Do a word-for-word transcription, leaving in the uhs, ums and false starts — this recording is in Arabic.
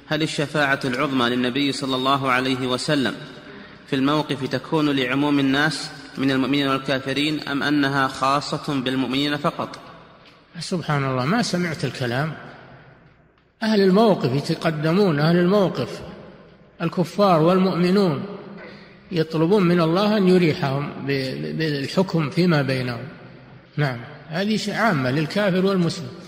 هل الشفاعة العظمى للنبي صلى الله عليه وسلم في الموقف تكون لعموم الناس من المؤمنين والكافرين أم أنها خاصة بالمؤمنين فقط؟ سبحان الله، ما سمعت الكلام. أهل الموقف يتقدمون، أهل الموقف الكفار والمؤمنون يطلبون من الله أن يريحهم بالحكم فيما بينهم. نعم، هذه عامة للكافر والمسلم.